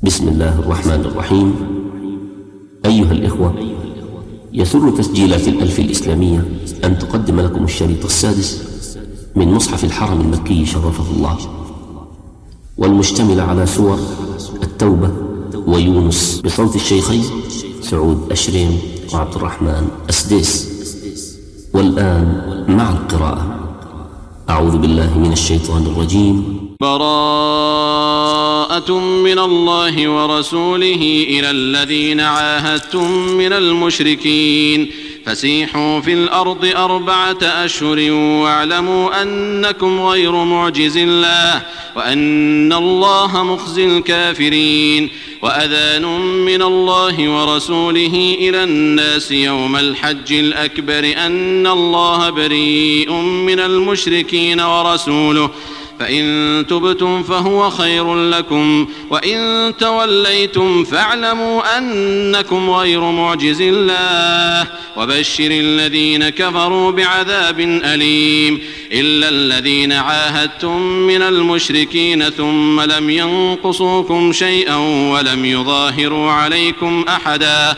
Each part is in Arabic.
بسم الله الرحمن الرحيم. أيها الإخوة، يسر تسجيلات الألف الإسلامية أن تقدم لكم الشريط السادس من مصحف الحرم المكي شرفه الله، والمشتمل على سور التوبة ويونس بصوت الشيخين سعود أشرين وعبد الرحمن أسديس. والآن مع القراءة. أعوذ بالله من الشيطان الرجيم. براءة من الله ورسوله إلى الذين عاهدتم من المشركين فسيحوا في الأرض 4 أشهر واعلموا أنكم غير معجز الله وأن الله مخزي الكافرين. وأذان من الله ورسوله إلى الناس يوم الحج الأكبر أن الله بريء من المشركين ورسوله، فإن تبتم فهو خير لكم وإن توليتم فاعلموا أنكم غير معجز الله وبشر الذين كفروا بعذاب أليم. إلا الذين عاهدتم من المشركين ثم لم ينقصوكم شيئا ولم يظاهروا عليكم أحدا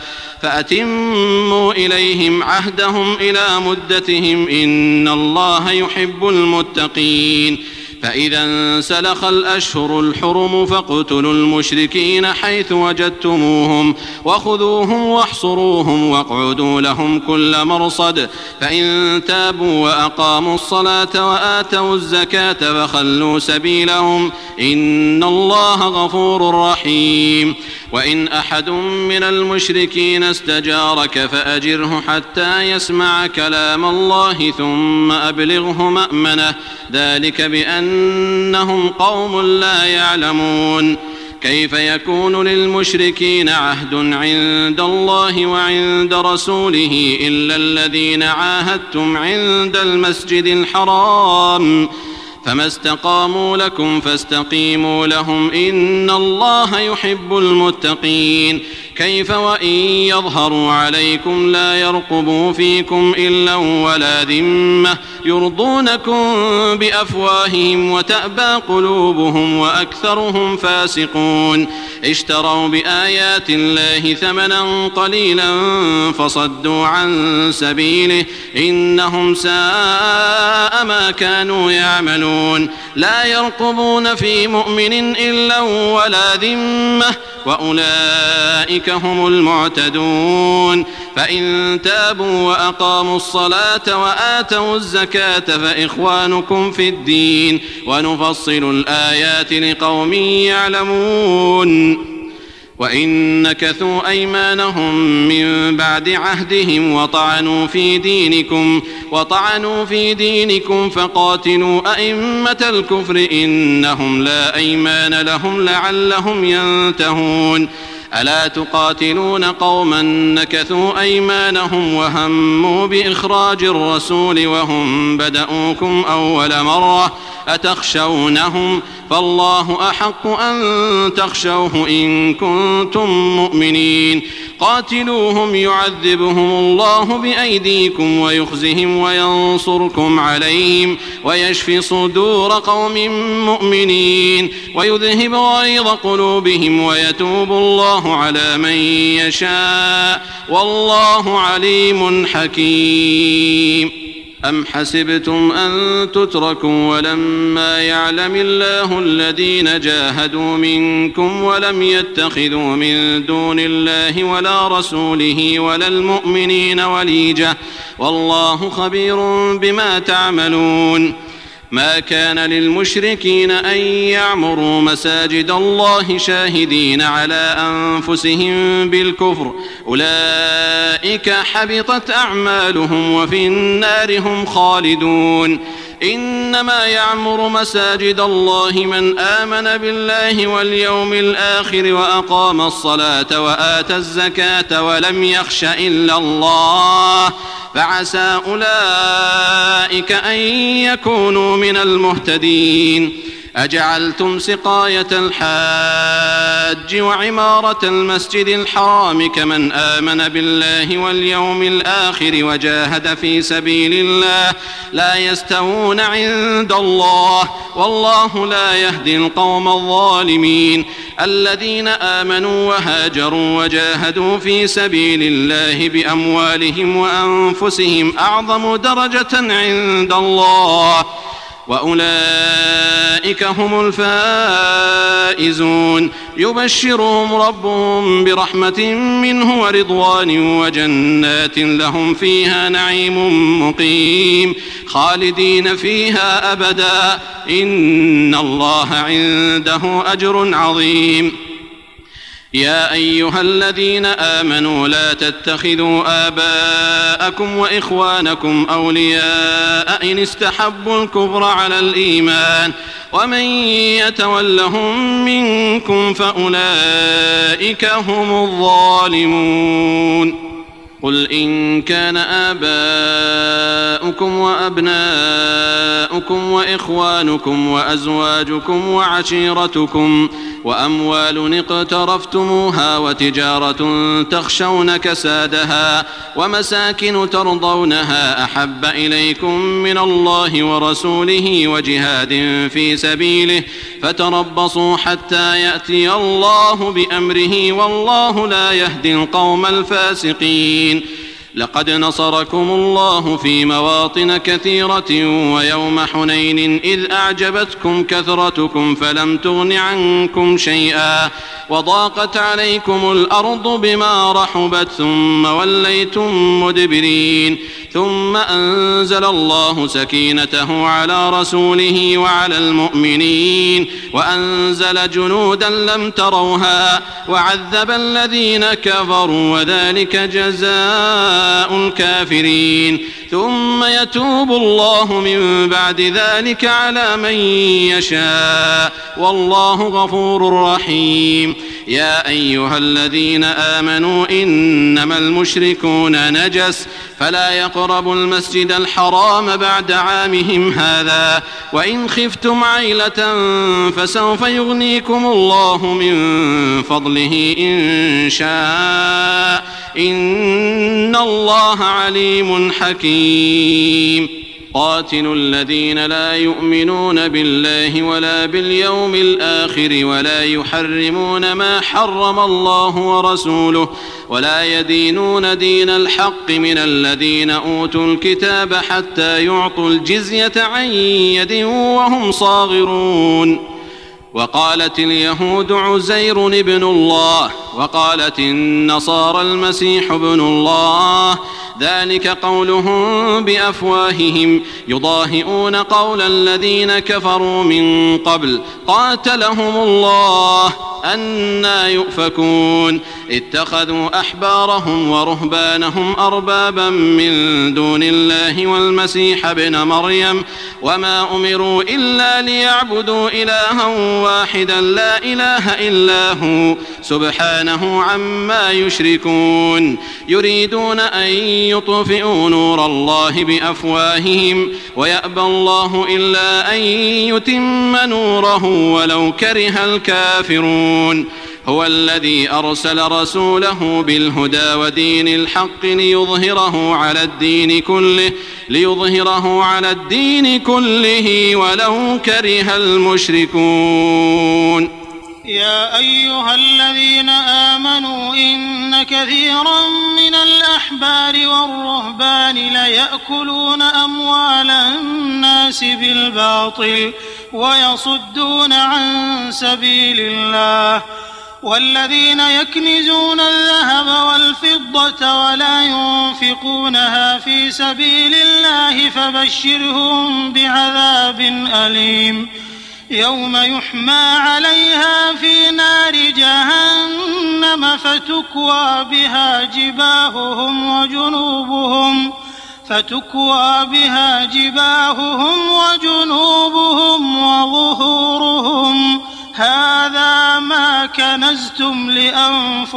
فأتموا إليهم عهدهم إلى مدتهم إن الله يحب المتقين. فإذا انسلخ الأشهر الحرم فاقتلوا المشركين حيث وجدتموهم وخذوهم واحصروهم واقعدوا لهم كل مرصد، فإن تابوا وأقاموا الصلاة وآتوا الزكاة فخلوا سبيلهم إن الله غفور رحيم. وإن أحد من المشركين استجارك فأجره حتى يسمع كلام الله ثم أبلغه مأمنه، ذلك بأنهم قوم لا يعلمون. كيف يكون للمشركين عهد عند الله وعند رسوله إلا الذين عاهدتم عند المسجد الحرام، فما استقاموا لكم فاستقيموا لهم إن الله يحب المتقين. كيف وإن يظهروا عليكم لا يرقبوا فيكم إلا ولا ذمة يرضونكم بأفواههم وتأبى قلوبهم وأكثرهم فاسقون. اشتروا بآيات الله ثمنا قليلا فصدوا عن سبيله إنهم ساء ما كانوا يعملون. لا يرقبون في مؤمن إلا ولا ذمة وأولئك هم المعتدون. فإن تابوا وأقاموا الصلاة وآتوا الزكاة فإخوانكم في الدين ونفصل الآيات لقوم يعلمون. وإن نكثوا أيمانهم من بعد عهدهم وطعنوا في دينكم فقاتلوا أئمة الكفر إنهم لا أيمان لهم لعلهم ينتهون. ألا تقاتلون قوما نكثوا أيمانهم وهموا بإخراج الرسول وهم بدأوكم أول مرة أتخشونهم فالله أحق أن تخشوه إن كنتم مؤمنين. قاتلوهم يعذبهم الله بأيديكم ويخزهم وينصركم عليهم ويشفي صدور قوم مؤمنين ويذهب غيظ قلوبهم ويتوب الله على من يشاء والله عليم حكيم. أم حسبتم أن تتركوا ولما يعلم الله الذين جاهدوا منكم ولم يتخذوا من دون الله ولا رسوله ولا المؤمنين وليجة والله خبير بما تعملون. ما كان للمشركين أن يعمروا مساجد الله شاهدين على أنفسهم بالكفر أولئك حبطت أعمالهم وفي النار هم خالدون. إنما يعمر مساجد الله من آمن بالله واليوم الآخر وأقام الصلاة وآتى الزكاة ولم يخش إلا الله فعسى أولئك أن يكونوا من المهتدين. أجعلتم سقاية الحاج الحج وعمارة المسجد الحرام كمن آمن بالله واليوم الآخر وجاهد في سبيل الله لا يستوون عند الله والله لا يهدي القوم الظالمين. الذين آمنوا وهاجروا وجاهدوا في سبيل الله بأموالهم وأنفسهم أعظم درجة عند الله وأولئك هم الفائزون. يبشرهم ربهم برحمة منه ورضوان وجنات لهم فيها نعيم مقيم خالدين فيها أبدا إن الله عنده أجر عظيم. يا أيها الذين آمنوا لا تتخذوا آباءكم وإخوانكم أولياء إن استحبوا الكفر على الإيمان ومن يتولهم منكم فأولئك هم الظالمون. قل إن كان آباؤكم وأبناؤكم وإخوانكم وأزواجكم وعشيرتكم وأموال اقترفتموها وتجارة تخشون كسادها ومساكن ترضونها أحب إليكم من الله ورسوله وجهاد في سبيله فتربصوا حتى يأتي الله بأمره والله لا يهدي القوم الفاسقين. لقد نصركم الله في مواطن كثيرة ويوم حنين إذ أعجبتكم كثرتكم فلم تغن عنكم شيئا وضاقت عليكم الأرض بما رحبت ثم وليتم مدبرين ثم أنزل الله سكينته على رسوله وعلى المؤمنين وأنزل جنودا لم تروها وعذب الذين كفروا وذلك جزاء الكافرين. ثم يتوب الله من بعد ذلك على من يشاء والله غفور رحيم. يا أيها الذين آمنوا إنما المشركون نجس فلا يقربوا المسجد الحرام بعد عامهم هذا وإن خفتم عيلة فسوف يغنيكم الله من فضله إن شاء إن الله عليم حكيم. قاتلوا الذين لا يؤمنون بالله ولا باليوم الآخر ولا يحرمون ما حرم الله ورسوله ولا يدينون دين الحق من الذين أوتوا الكتاب حتى يعطوا الجزية عن يد وهم صاغرون. وقالت اليهود عزير ابن الله وقالت النصارى المسيح ابن الله ذلك قولهم بأفواههم يضاهئون قول الذين كفروا من قبل قاتلهم الله أنى يؤفكون. اتخذوا أحبارهم ورهبانهم أربابا من دون الله والمسيح ابن مريم وما أمروا إلا ليعبدوا إلها واحدا لا إله إلا هو سبحانه عما يشركون. يريدون أن يطفئوا نور الله بأفواههم ويأبى الله إلا أن يتم نوره ولو كره الكافرون. هو الذي أرسل رسوله بالهدى ودين الحق ليظهره على الدين كله ولو كره المشركون. يا أيها الذين آمنوا إن كثيرا من الأحبار والرهبان ليأكلون أموال الناس بالباطل ويصدون عن سبيل الله والذين يكنزون الذهب والفضة ولا ينفقونها في سبيل الله فبشرهم بعذاب أليم يوم يحمى عليها في نار جهنم فتكوى بها جباههم وجنوبهم وظهورهم هذا ما كنزتم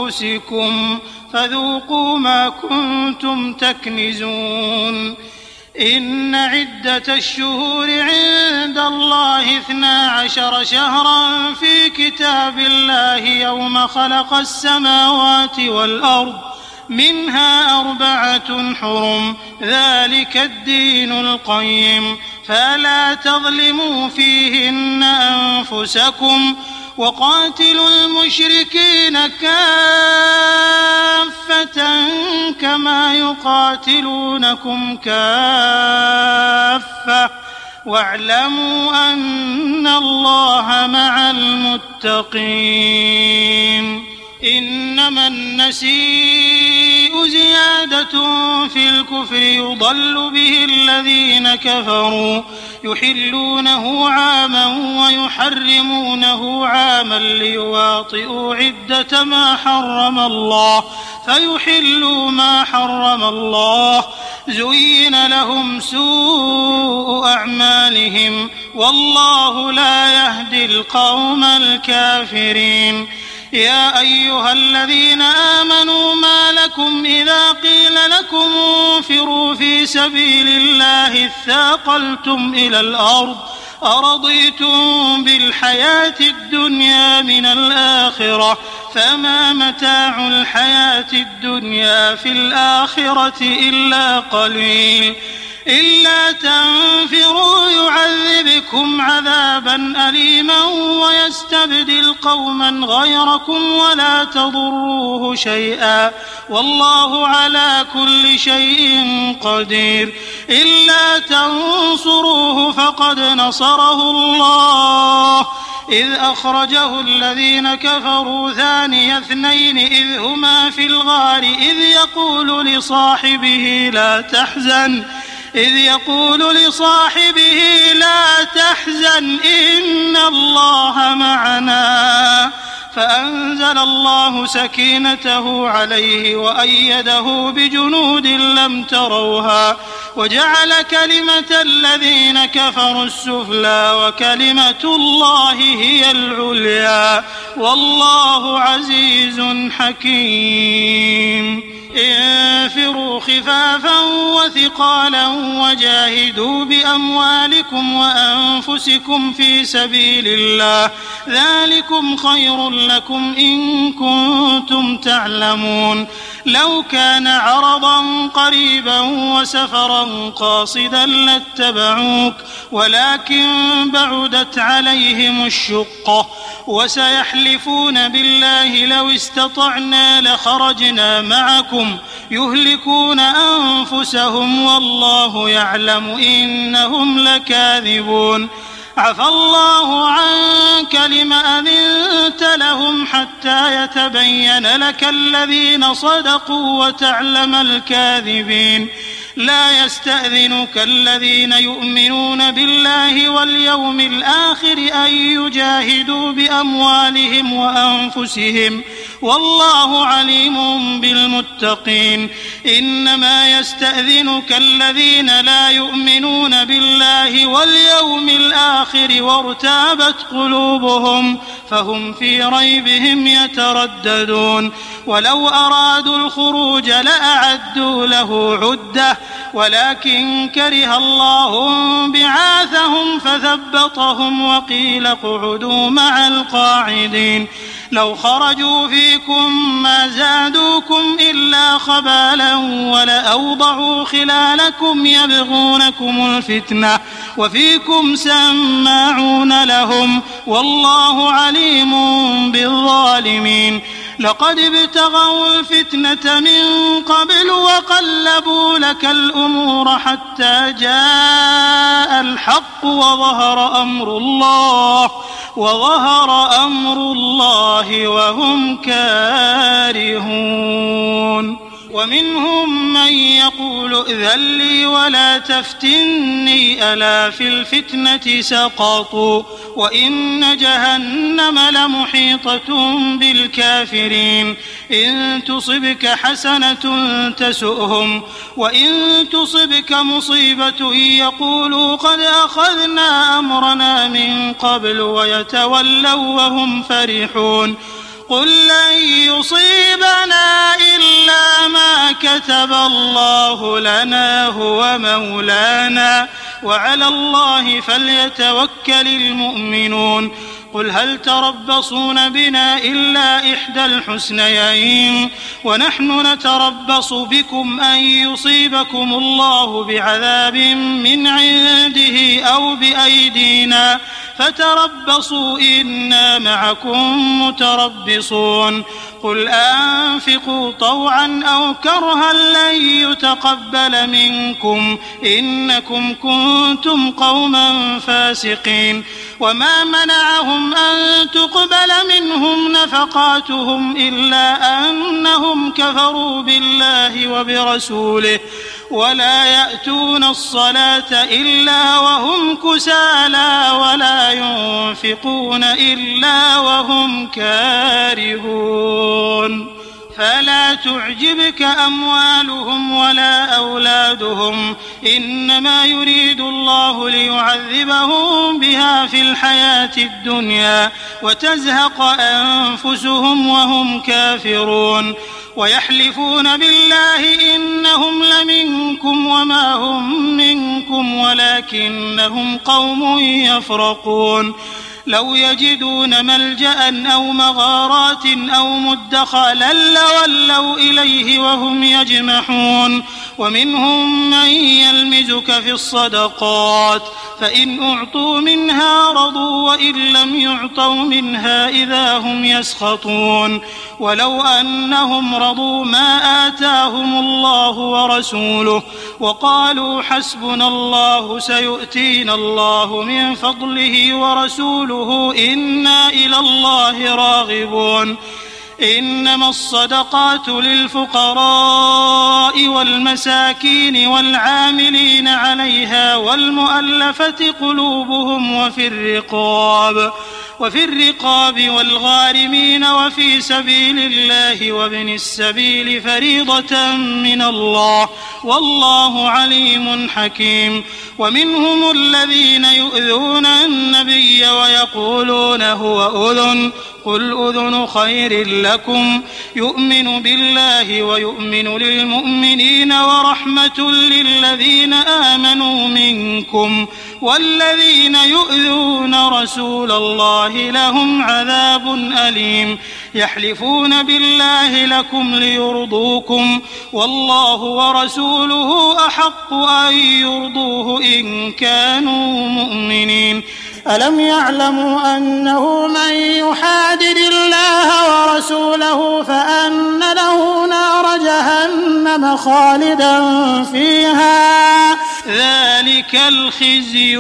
لأنفسكم فذوقوا ما كنتم تكنزون. إن عدة الشهور عند الله 12 شهرا في كتاب الله يوم خلق السماوات والأرض منها 4 حرم ذلك الدين القيم فلا تظلموا فيهن أنفسكم وقاتلوا المشركين كافة كما يقاتلونكم كافة واعلموا أن الله مع المتقين إنما النسيء زيادة في الكفر يضل به الذين كفروا يحلونه عاما ويحرمونه عاما ليواطئوا عدة ما حرم الله فيحلوا ما حرم الله زين لهم سوء أعمالهم والله لا يهدي القوم الكافرين يا أيها الذين آمنوا ما لكم إذا قيل لكم انفروا في سبيل الله اثاقلتم إلى الأرض أرضيتم بالحياة الدنيا من الآخرة فما متاع الحياة الدنيا في الآخرة إلا قليل إلا تنفروا يعذبكم عذابا أليما ويستبدل قوما غيركم ولا تضروه شيئا والله على كل شيء قدير إلا تنصروه فقد نصره الله إذ أخرجه الذين كفروا ثاني 2 إذ هما في الغار إذ يقول لصاحبه لا تحزن إن الله معنا فأنزل الله سكينته عليه وأيده بجنود لم تروها وجعل كلمة الذين كفروا السفلى وكلمة الله هي العليا والله عزيز حكيم انفروا خفافا وثقالا وجاهدوا بأموالكم وأنفسكم في سبيل الله ذلكم خير لكم إن كنتم تعلمون لو كان عرضا قريبا وسفرا قاصدا لاتبعوك ولكن بعدت عليهم الشقة وسيحلفون بالله لو استطعنا لخرجنا معكم يهلكون أنفسهم والله يعلم إنهم لكاذبون عفى الله عنك لم أذنت لهم حتى يتبين لك الذين صدقوا وتعلم الكاذبين لا يستأذنك الذين يؤمنون بالله واليوم الآخر أن يجاهدوا بأموالهم وأنفسهم والله عليم بالمتقين إنما يستأذنك الذين لا يؤمنون بالله واليوم الآخر وارتابت قلوبهم فهم في ريبهم يترددون ولو أرادوا الخروج لأعدوا له عدة ولكن كره الله بعاثهم فثبطهم وقيل اقعدوا مع القاعدين لو خرجوا فيكم ما زادوكم إلا خبالا ولأوضعوا خلالكم يبغونكم الفتنة وفيكم سماعون لهم والله عليم بالظالمين لقد ابتغوا الفتنة من قبل وقلبوا لك الأمور حتى جاء الحق وظهر أمر الله وهم كارهون ومنهم من يقول ائذن لي ولا تفتني ألا في الفتنة سقطوا وإن جهنم لمحيطة بالكافرين إن تصبك حسنة تسؤهم وإن تصبك مصيبة يقولوا قد أخذنا أمرنا من قبل ويتولوا وهم فرحون قل لن يصيبنا إلا ما كتب الله لنا هو مولانا وعلى الله فليتوكل المؤمنون. قل هل تربصون بنا إلا إحدى الحسنيين ونحن نتربص بكم أن يصيبكم الله بعذاب من عنده أو بأيدينا فتربصوا إنا معكم متربصون. قل أنفقوا طوعا أو كرها لن يتقبل منكم إنكم كنتم قوما فاسقين. وما منعهم أن تقبل منهم نفقاتهم إلا أنهم كفروا بالله وبرسوله ولا يأتون الصلاة إلا وهم كسالى ولا ينفقون إلا وهم كارهون. فلا تعجبك أموالهم ولا أولادهم إنما يريد الله ليعذبهم بها في الحياة الدنيا وتزهق أنفسهم وهم كافرون. ويحلفون بالله إنهم لمنكم وما هم منكم ولكنهم قوم يفرقون. لو يجدون ملجأ أو مغارات أو مدخلا لولوا إليه وهم يجمحون. ومنهم من يلمزك في الصدقات فإن أعطوا منها رضوا وإن لم يعطوا منها إذا هم يسخطون. ولو أنهم رضوا ما آتاهم الله ورسوله وقالوا حسبنا الله سيؤتينا الله من فضله ورسوله إنا إلى الله راغبون. إنما الصدقات للفقراء والمساكين والعاملين عليها والمؤلفة قلوبهم وفي الرقاب والغارمين وفي سبيل الله وابن السبيل فريضة من الله والله عليم حكيم. ومنهم الذين يؤذون النبي ويقولون هو أذن قل أذن خير لكم يؤمن بالله ويؤمن للمؤمنين ورحمة للذين آمنوا منكم والذين يؤذون رسول الله لهم عذاب أليم. يحلفون بالله لكم ليرضوكم والله ورسوله أحق أن يرضوه إن كانوا مؤمنين. ألم يعلموا أنه من يحادد الله ورسوله فأن له نار جهنم خالدا فيها ذلك الخزي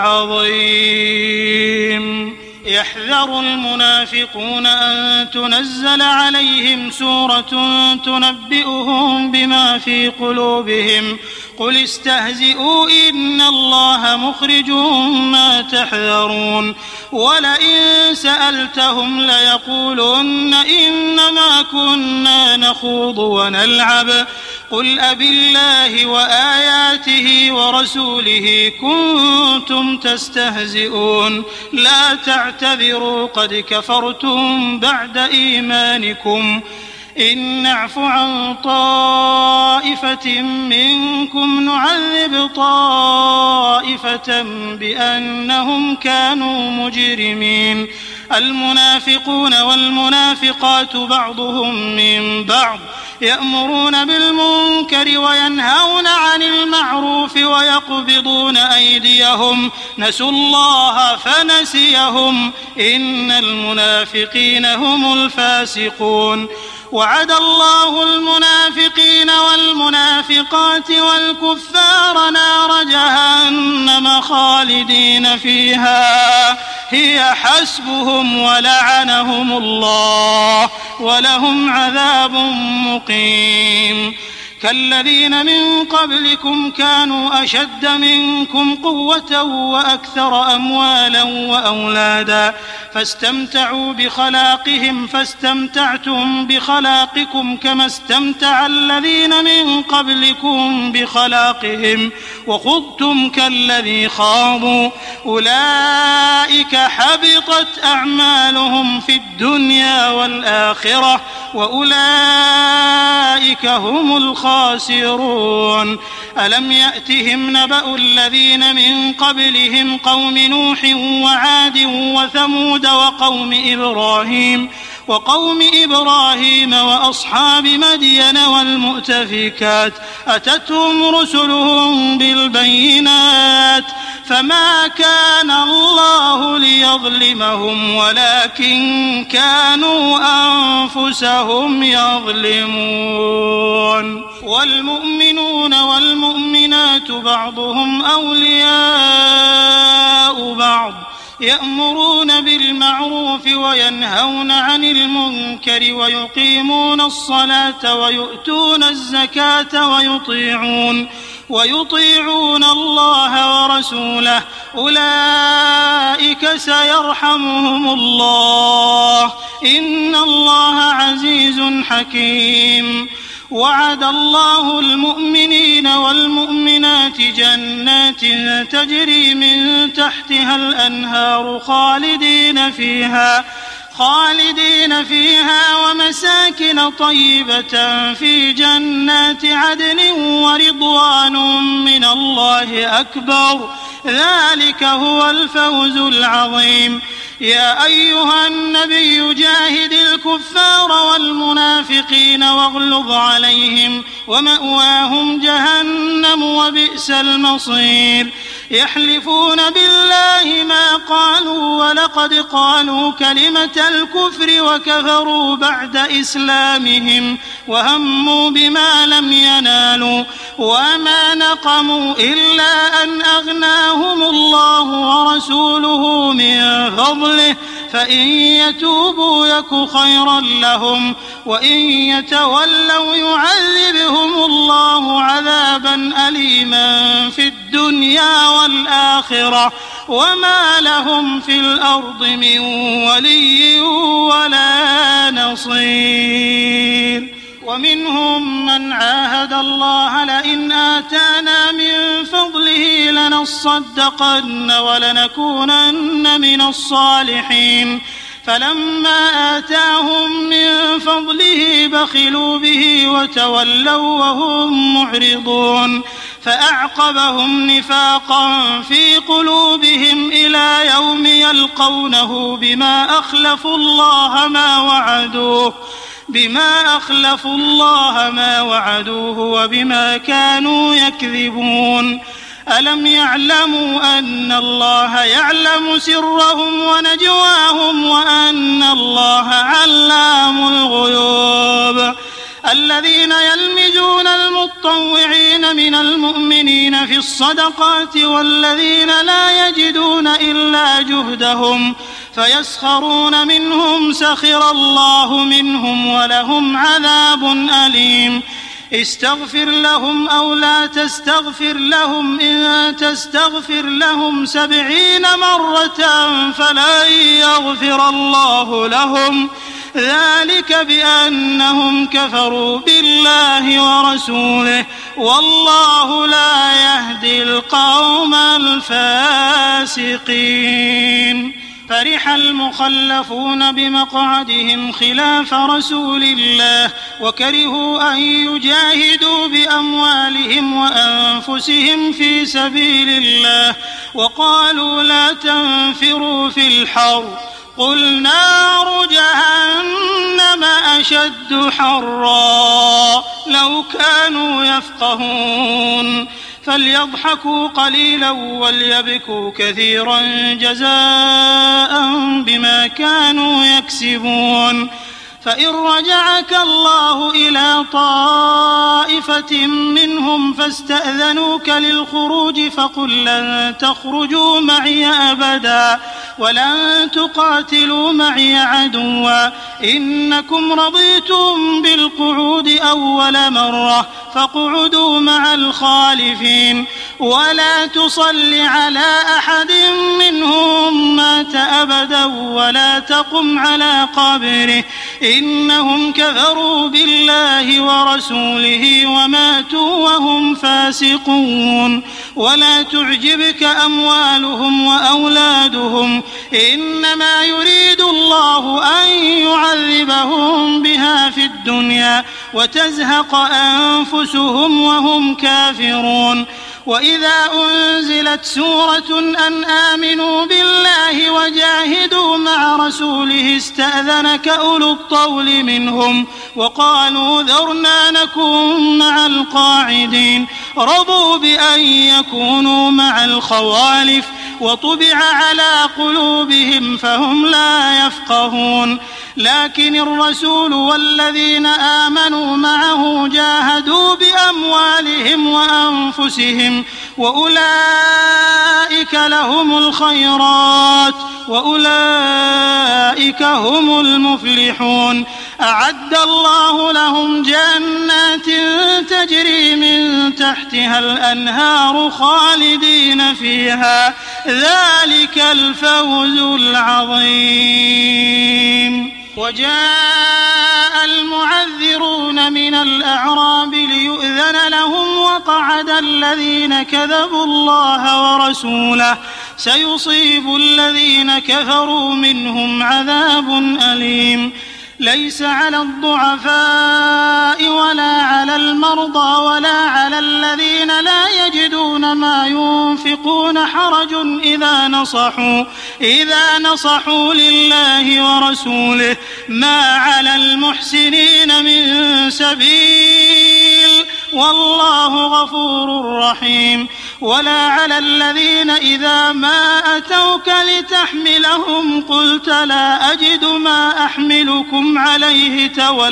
العظيم. يحذر المنافقون أن تنزل عليهم سورة تنبئهم بما في قلوبهم قل استهزئوا إن الله مخرج ما تحذرون. ولئن سألتهم ليقولن إنما كنا نخوض ونلعب قل أبالله وآياته ورسوله كنتم تستهزئون لا تعتذروا قد كفرتم بعد إيمانكم إن نعف عن طائفة منكم نعذب طائفة بأنهم كانوا مجرمين. المنافقون والمنافقات بعضهم من بعض يأمرون بالمنكر وينهون عن المعروف ويقبضون أيديهم نسوا الله فنسيهم إن المنافقين هم الفاسقون. وعد الله المنافقين والمنافقات والكفار نار جهنم خالدين فيها هي حسبهم ولعنهم الله ولهم عذاب مقيم. كالذين من قبلكم كانوا أشد منكم قوة وأكثر أموالا وأولادا فاستمتعوا بخلاقهم فاستمتعتم بخلاقكم كما استمتع الذين من قبلكم بخلاقهم وخضتم كالذي خاضوا أولئك حبطت أعمالهم في الدنيا والآخرة وأولئك هم الخاسرون. الخاسرون. ألم يأتهم نبأ الذين من قبلهم قوم نوح وعاد وثمود وقوم إبراهيم وأصحاب مدين والمؤتفكات أتتهم رسلهم بالبينات فما كان الله ليظلمهم ولكن كانوا أنفسهم يظلمون. والمؤمنون والمؤمنات بعضهم أولياء بعض يأمرون بالمعروف وينهون عن المنكر ويقيمون الصلاة ويؤتون الزكاة ويطيعون الله ورسوله أولئك سيرحمهم الله إن الله عزيز حكيم. وعد الله المؤمنين والمؤمنات جنات تجري من تحتها الأنهار خالدين فيها ومساكن طيبة في جنات عدن ورضوان من الله أكبر ذلك هو الفوز العظيم. يا أيها النبي جاهد الكفار والمنافقين واغلظ عليهم ومأواهم جهنم وبئس المصير. يحلفون بالله ما قالوا ولقد قالوا كلمة الكفر وكفروا بعد إسلامهم وهموا بما لم ينالوا وما نقموا إلا أن أغناهم الله ورسوله من فضله فإن يتوبوا يك خيرا لهم وإن يتولوا يعذبهم الله عذابا أليما في الدنيا والآخرة وما لهم في الأرض من ولي ولا نصير. ومنهم من عاهد الله لئن آتانا من فضله لنصدقن ولنكونن من الصالحين فلما آتاهم من فضله بخلوا به وتولوا وهم معرضون فأعقبهم نفاقا في قلوبهم إلى يوم يلقونه بما أخلفوا الله ما وعدوه وبما كانوا يكذبون. ألم يعلموا أن الله يعلم سرهم ونجواهم وأن الله علام الغيوب. الذين يلمزون المطوعين من المؤمنين في الصدقات والذين لا يجدون إلا جهدهم فيسخرون منهم سخر الله منهم ولهم عذاب أليم. استغفر لهم أو لا تستغفر لهم إن تستغفر لهم 70 مرة فلن يغفر الله لهم ذلك بأنهم كفروا بالله ورسوله والله لا يهدي القوم الفاسقين. فرح المخلفون بمقعدهم خلاف رسول الله وكرهوا أن يجاهدوا بأموالهم وأنفسهم في سبيل الله وقالوا لا تنفروا في الحر قل نار جهنم أشد حرا لو كانوا يفقهون فليضحكوا قليلا وليبكوا كثيرا جزاء بما كانوا يكسبون. فإن رجعك الله إلى طائفة منهم فاستأذنوك للخروج فقل لن تخرجوا معي أبدا ولن تقاتلوا معي عدوا إنكم رضيتم بالقعود أول مرة فاقعدوا مع الخالفين ولا تصل على أحد منهم مات أبدا ولا تقم على قبره إنهم كفروا بالله ورسوله وماتوا وهم فاسقون. ولا تعجبك أموالهم وأولادهم إنما يريد الله أن يعذبهم بها في الدنيا وتزهق أنفسهم وهم كافرون. وإذا أنزلت سورة أن آمنوا بالله وجاهدوا مع رسوله استأذنك أولو الطول منهم وقالوا ذرنا نكن مع القاعدين رضوا بأن يكونوا مع الخوالف وطبع على قلوبهم فهم لا يفقهون. لكن الرسول والذين آمنوا معه جاهدوا بأموالهم وأنفسهم وأولئك لهم الخيرات وأولئك هم المفلحون. أعد الله لهم جنات تجري من تحتها الأنهار خالدين فيها ذلك الفوز العظيم. وجاء المعذرون من الأعراب ليؤذن لهم وقعد الذين كذبوا الله ورسوله سيصيب الذين كفروا منهم عذاب أليم. ليس على الضعفاء ولا على المرضى ولا على الذين لا يجدون ما ينفقون حرج إذا نصحوا لله ورسوله ما على المحسنين من سبيل والله غفور رحيم. ولا على الذين إذا ما أتوك لتحملهم قلت لا أجد ما أحملكم عليه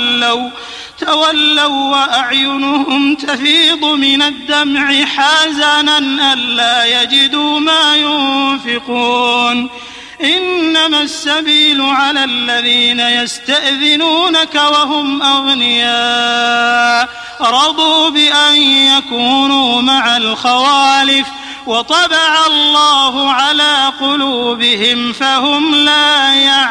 تولوا وأعينهم تفيض من الدمع حزنا ألا يجدوا ما ينفقون. إنما السبيل على الذين يستأذنونك وهم أغنياء رضوا بأن يكونوا مع الخوالف وطبع الله على قلوبهم فهم لا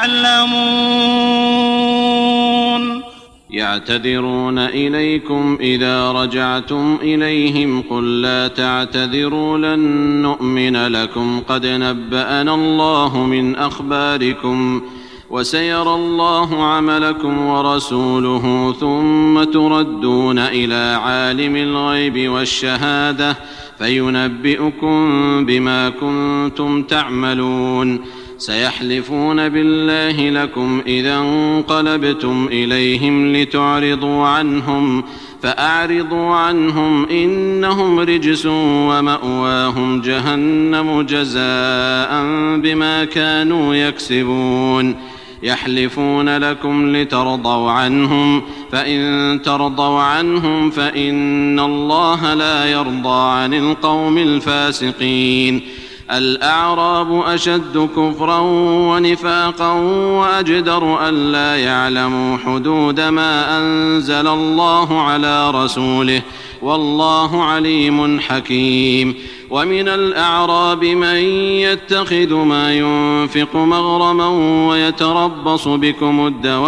يعلمون. يعتذرون إليكم إذا رجعتم إليهم قل لا تعتذروا لن نؤمن لكم قد نبأنا الله من أخباركم وسيرى الله عملكم ورسوله ثم تردون إلى عالم الغيب والشهادة فينبئكم بما كنتم تعملون. سيحلفون بالله لكم إذا انقلبتم إليهم لتعرضوا عنهم فأعرضوا عنهم إنهم رجس ومأواهم جهنم جزاء بما كانوا يكسبون. يحلفون لكم لترضوا عنهم فإن ترضوا عنهم فإن الله لا يرضى عن القوم الفاسقين. الأعراب أشد كفرا ونفاقا وأجدر ألا يعلموا حدود ما أنزل الله على رسوله والله عليم حكيم. ومن الأعراب من يتخذ ما ينفق مغرما ويتربص بكم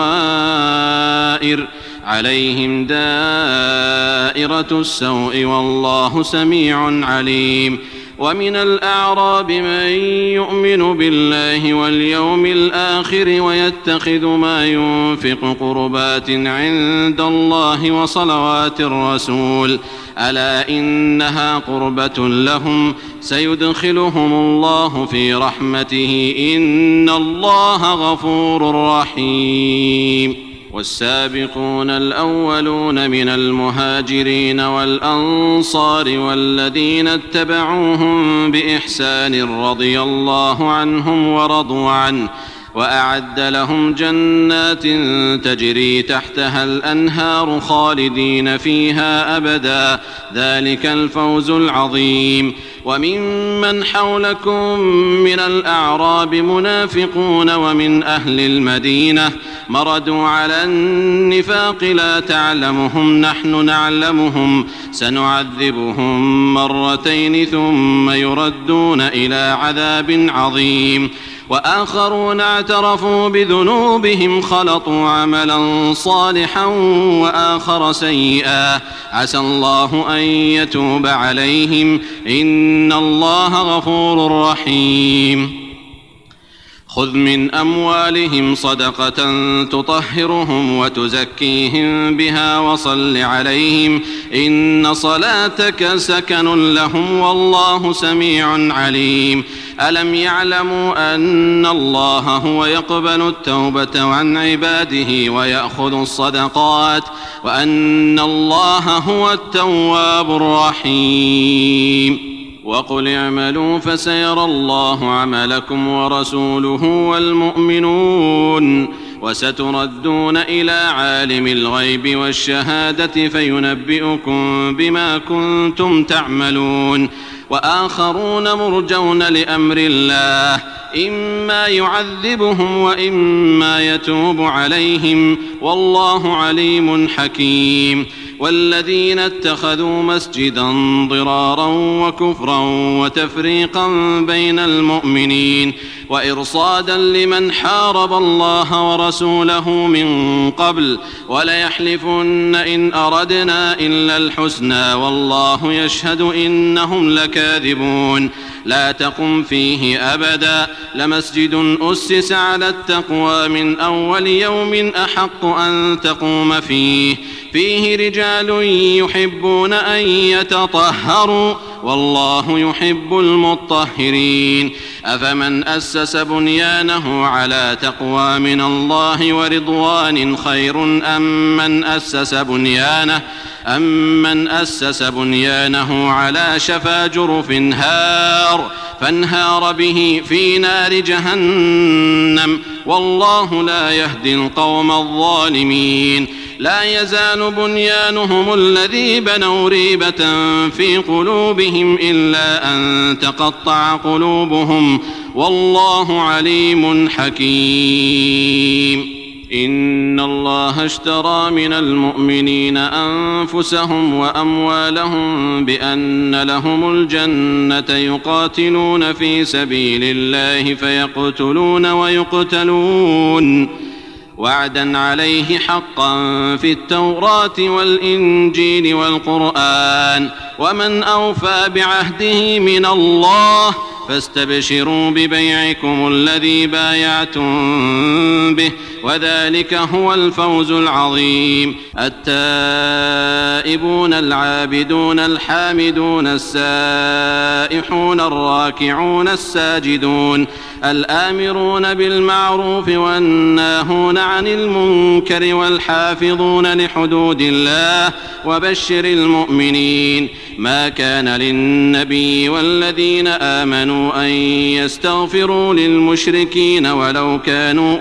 الدوائر عليهم دائرة السوء والله سميع عليم. ومن الأعراب من يؤمن بالله واليوم الآخر ويتخذ ما ينفق قربات عند الله وصلوات الرسول ألا إنها قربة لهم سيدخلهم الله في رحمته إن الله غفور رحيم. والسابقون الأولون من المهاجرين والأنصار والذين اتبعوهم بإحسان رضي الله عنهم ورضوا عنه وأعد لهم جنات تجري تحتها الأنهار خالدين فيها أبدا ذلك الفوز العظيم. وممن حولكم من الأعراب منافقون ومن أهل المدينة مردوا على النفاق لا تعلمهم نحن نعلمهم سنعذبهم مرتين ثم يردون إلى عذاب عظيم. وآخرون اعترفوا بذنوبهم خلطوا عملا صالحا وآخر سيئا عسى الله أن يتوب عليهم إن الله غفور رحيم. خذ من أموالهم صدقة تطهرهم وتزكيهم بها وصل عليهم إن صلاتك سكن لهم والله سميع عليم ألم يعلموا أن الله هو يقبل التوبة عن عباده ويأخذ الصدقات وأن الله هو التواب الرحيم وقل اعملوا فسيرى الله عملكم ورسوله والمؤمنون وستردون إلى عالم الغيب والشهادة فينبئكم بما كنتم تعملون وآخرون مرجون لأمر الله إما يعذبهم وإما يتوب عليهم والله عليم حكيم والذين اتخذوا مسجدا ضرارا وكفرا وتفريقا بين المؤمنين وإرصادا لمن حارب الله ورسوله من قبل وليحلفن إن أردنا إلا الحسنى والله يشهد إنهم لكاذبون لا تقم فيه أبدا لمسجد أسس على التقوى من أول يوم أحق أن تقوم فيه رجال يحبون أن يتطهروا والله يحب المطهرين أفمن أسس بنيانه على تقوى من الله ورضوان خير أم من أسس بنيانه على شفا جرف فانهار به في نار جهنم والله لا يهدي القوم الظالمين لا يزال بنيانهم الذي بنوا ريبة في قلوبهم إلا أن تقطع قلوبهم والله عليم حكيم إن الله اشترى من المؤمنين أنفسهم وأموالهم بأن لهم الجنة يقاتلون في سبيل الله فيقتلون ويقتلون وعدا عليه حقا في التوراة والإنجيل والقرآن ومن أوفى بعهده من الله فاستبشروا ببيعكم الذي بايعتم به وذلك هو الفوز العظيم التائبون العابدون الحامدون السائحون الراكعون الساجدون الآمرون بالمعروف والناهون عن المنكر والحافظون لحدود الله وبشر المؤمنين ما كان للنبي والذين آمنوا أن يستغفروا للمشركين ولو كانوا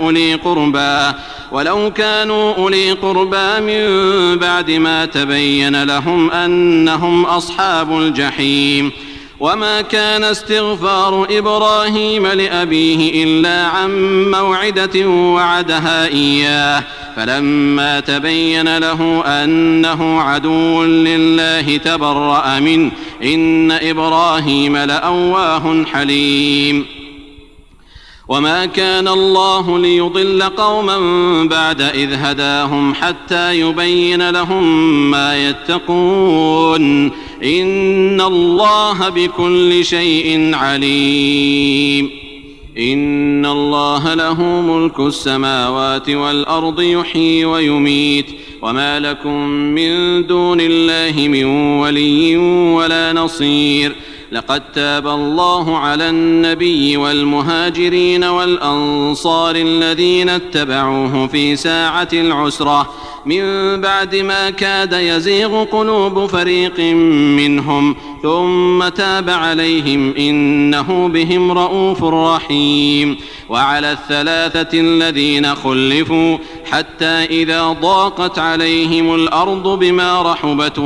أولي قربى من بعد ما تبين لهم أنهم أصحاب الجحيم وما كان استغفار إبراهيم لأبيه إلا عن موعدة وعدها إياه فلما تبين له أنه عدو لله تبرأ منه إن إبراهيم لأواه حليم وما كان الله ليضل قوما بعد إذ هداهم حتى يبين لهم ما يتقون إن الله بكل شيء عليم إن الله له ملك السماوات والأرض يحيي ويميت وما لكم من دون الله من ولي ولا نصير لقد تاب الله على النبي والمهاجرين والأنصار الذين اتبعوه في ساعة العسرة من بعد ما كاد يزيغ قلوب فريق منهم ثم تاب عليهم إنه بهم رءوف رحيم وعلى الثلاثة الذين خلفوا حتى إذا ضاقت عليهم الأرض بما رحبت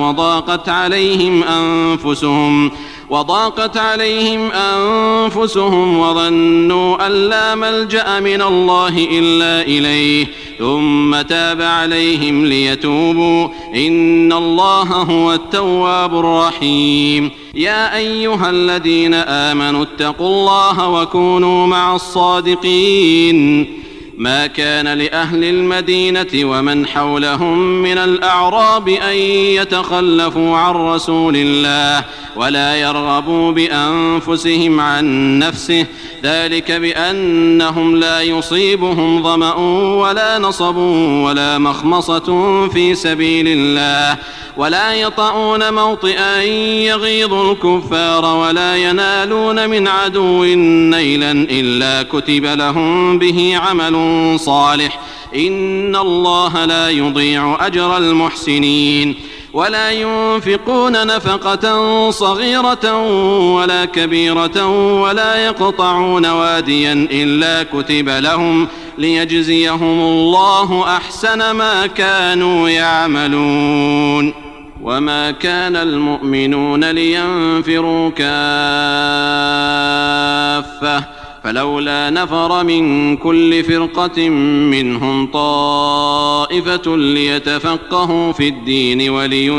وضاقت عليهم أنفسهم وظنوا أن لا ملجأ من الله إلا إليه ثم تاب عليهم ليتوبوا إن الله هو التواب الرحيم يا أيها الذين آمنوا اتقوا الله وكونوا مع الصادقين ما كان لأهل المدينة ومن حولهم من الأعراب أن يتخلفوا عن رسول الله ولا يرغبوا بأنفسهم عن نفسه، ذلك بأنهم لا يصيبهم ظمأ ولا نصب ولا مخمصة في سبيل الله، ولا يطؤون موطئا يغيظ الكفار ولا ينالون من عدو نيلا إلا كتب لهم به عمل صالح، إن الله لا يضيع أجر المحسنين. ولا ينفقون نفقة صغيرة ولا كبيرة ولا يقطعون واديا إلا كتب لهم ليجزيهم الله أحسن ما كانوا يعملون. وما كان المؤمنون لينفروا كافة فلولا نفر من كل فرقة منهم طائفة ليتفقهوا في الدين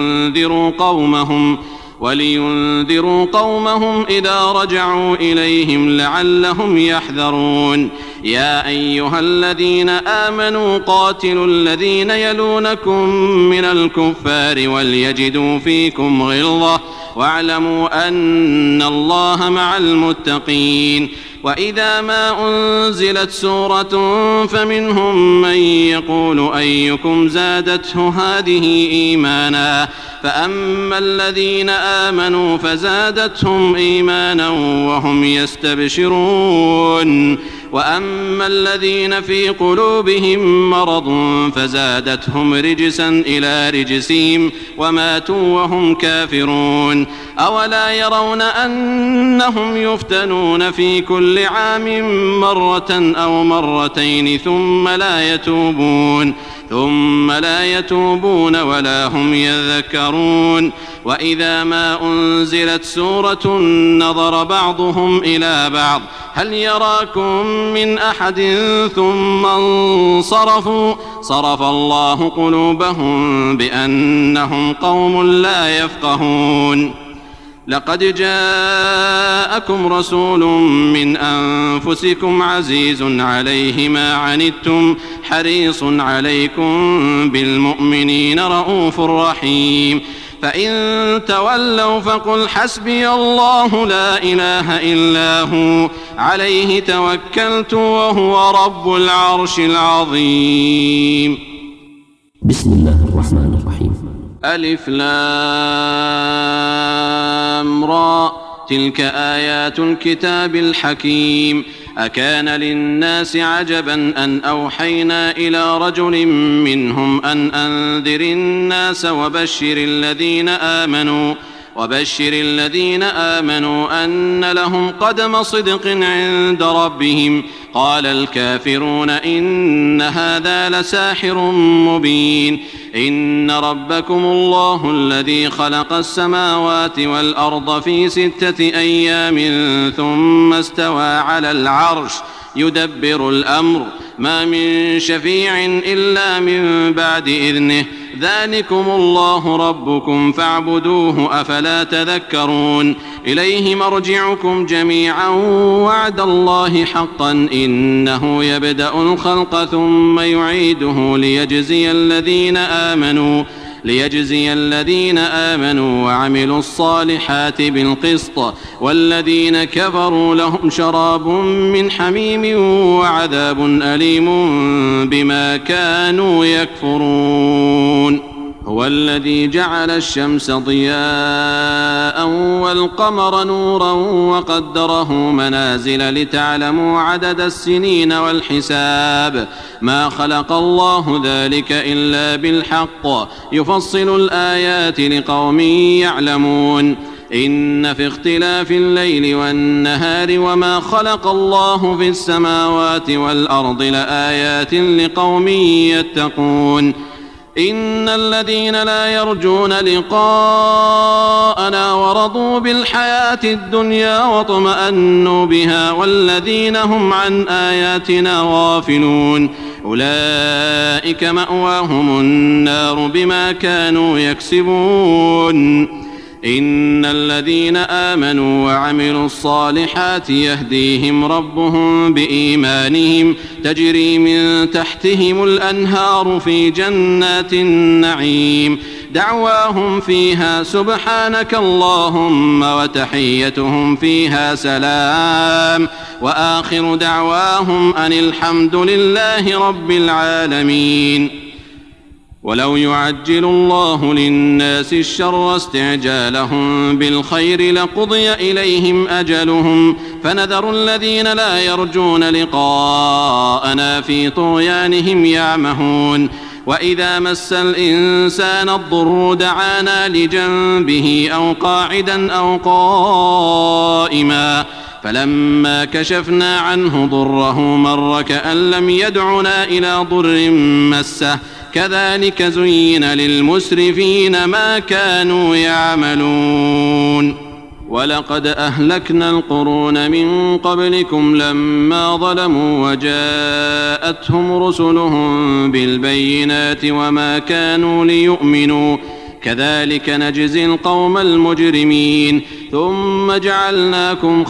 ولينذروا قومهم إذا رجعوا إليهم لعلهم يحذرون. يا أيها الذين آمنوا قاتلوا الذين يلونكم من الكفار وليجدوا فيكم غلظة واعلموا أن الله مع المتقين. وإذا ما أنزلت سورة فمنهم من يقول أيكم زادته هذه إيمانا، فأما الذين آمنوا فزادتهم إيمانا وهم يستبشرون، وأما الذين في قلوبهم مرض فزادتهم رجسا إلى رجسهم وماتوا وهم كافرون. أولا يرون أنهم يفتنون في كل عام مرة أو مرتين ثم لا يتوبون ولا هم يذكرون. وإذا ما أنزلت سورة نظر بعضهم إلى بعض هل يراكم من أحد ثم انصرفوا صرف الله قلوبهم بأنهم قوم لا يفقهون. لقد جاءكم رسول من أنفسكم عزيز عليه ما عنتم حريص عليكم بالمؤمنين رؤوف رحيم. فإن تولوا فقل حسبي الله لا إله إلا هو عليه توكلت وهو رب العرش العظيم. بسم الله الرحمن الرحيم. ألف لام را تلك آيات الكتاب الحكيم. أكان للناس عجبا أن أوحينا إلى رجل منهم أن أنذر الناس وبشر الذين آمنوا أن لهم قدم صدق عند ربهم. قال الكافرون إن هذا لساحر مبين. إن ربكم الله الذي خلق السماوات والأرض في 6 أيام ثم استوى على العرش يدبر الأمر ما من شفيع إلا من بعد إذنه ذلكم الله ربكم فاعبدوه أفلا تذكرون. إليه مرجعكم جميعا وعد الله حقا إنه يبدأ الخلق ثم يعيده ليجزي الذين آمنوا وعملوا الصالحات بالقسط والذين كفروا لهم شراب من حميم وعذاب أليم بما كانوا يكفرون. هو الذي جعل الشمس ضياء والقمر نورا وقدره منازل لتعلموا عدد السنين والحساب ما خلق الله ذلك إلا بالحق يفصل الآيات لقوم يعلمون. إن في اختلاف الليل والنهار وما خلق الله في السماوات والأرض لآيات لقوم يتقون. إن الذين لا يرجون لقاءنا ورضوا بالحياة الدنيا واطمأنوا بها والذين هم عن آياتنا غافلون أولئك مأواهم النار بما كانوا يكسبون. إن الذين آمنوا وعملوا الصالحات يهديهم ربهم بإيمانهم تجري من تحتهم الأنهار في جنات النعيم دعواهم فيها سبحانك اللهم وتحيتهم فيها سلام وآخر دعواهم أن الحمد لله رب العالمين. ولو يعجل الله للناس الشر استعجالهم بالخير لقضي إليهم أجلهم فنذر الذين لا يرجون لقاءنا في طغيانهم يعمهون. وإذا مس الإنسان الضر دعانا لجنبه أو قاعدا أو قائما فلما كشفنا عنه ضره مر كأن لم يدعنا إلى ضر مسه كذلك زين للمسرفين ما كانوا يعملون. ولقد أهلكنا القرون من قبلكم لما ظلموا وجاءتهم رسلهم بالبينات وما كانوا ليؤمنوا كذلك نجزي القوم المجرمين. ثم جعلناكم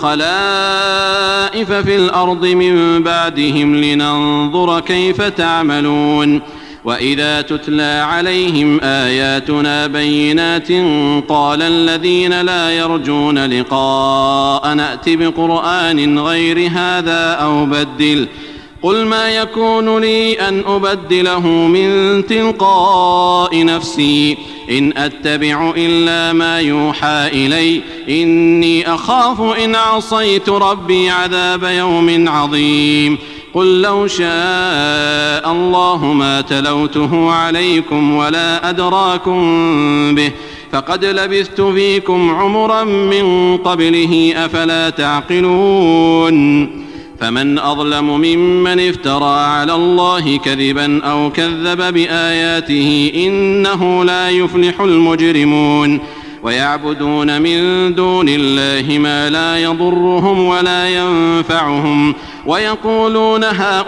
خلائف في الأرض من بعدهم لننظر كيف تعملون. وإذا تتلى عليهم آياتنا بينات قال الذين لا يرجون لقاء نأت بقرآن غير هذا أو بدل قل ما يكون لي أن أبدله من تلقاء نفسي إن أتبع إلا ما يوحى إلي إني أخاف إن عصيت ربي عذاب يوم عظيم. قل لو شاء الله ما تلوته عليكم ولا أدراكم به فقد لبثت فيكم عمرا من قبله أفلا تعقلون. فمن أظلم ممن افترى على الله كذبا أو كذب بآياته إنه لا يفلح المجرمون. ويعبدون من دون الله ما لا يضرهم ولا ينفعهم ويقولون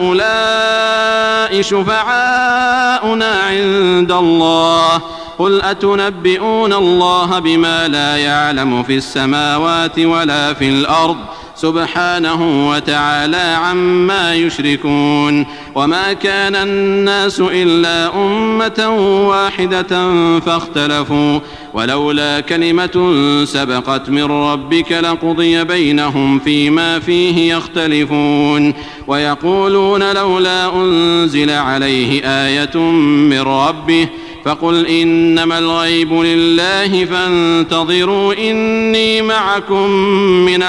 هؤلاء شفعاؤنا عند الله قل أتنبئون الله بما لا يعلم في السماوات ولا في الأرض سبحانه وتعالى عما يشركون. وما كان الناس إلا أمة واحدة فاختلفوا ولولا كلمة سبقت من ربك لقضي بينهم فيما فيه يختلفون. ويقولون لولا أنزل عليه آية من ربه فقل إنما الغيب لله فانتظروا إني معكم من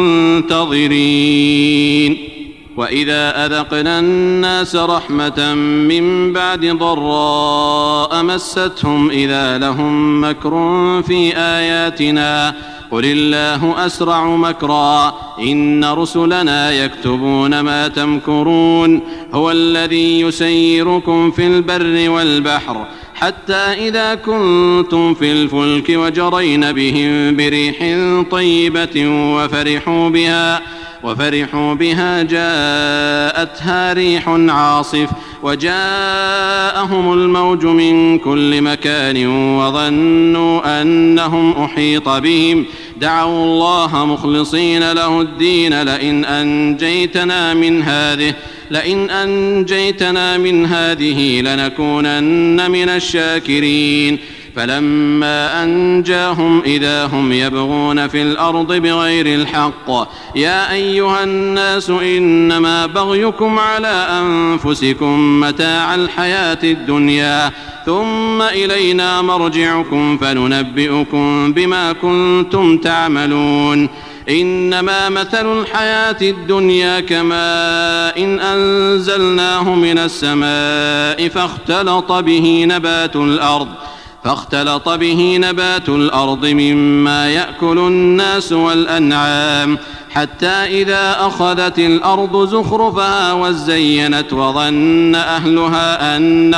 المنتظرين. وإذا أذقنا الناس رحمة من بعد ضراء مستهم إذا لهم مكر في آياتنا قل الله أسرع مكرا إن رسلنا يكتبون ما تمكرون. هو الذي يسيركم في البر والبحر حتى إذا كنتم في الفلك وجرين بهم بريح طيبة وفرحوا بها جاءتها ريح عاصف وجاءهم الموج من كل مكان وظنوا أنهم أحيط بهم دعوا الله مخلصين له الدين لئن أنجيتنا من هذه لنكونن من الشاكرين. فلما أنجاهم إذا هم يبغون في الأرض بغير الحق يا أيها الناس إنما بغيكم على أنفسكم متاع الحياة الدنيا ثم إلينا مرجعكم فننبئكم بما كنتم تعملون. إنما مثل الحياة الدنيا كماء إن أنزلناه من السماء فاختلط به نبات الأرض مما يأكل الناس والأنعام حتى إذا أخذت الأرض زخرفها وزينت وظن أهلها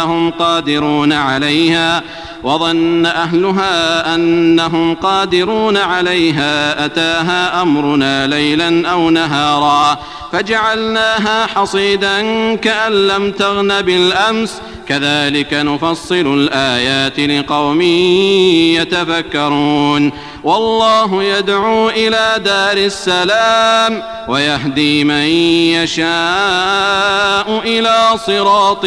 أنهم قادرون عليها أتاها أمرنا ليلا أو نهارا فجعلناها حصيدا كأن لم تغن بالأمس كذلك نفصل الآيات لقوم يتفكرون. والله يدعو إلى دار السلام ويهدي من يشاء إلى صراط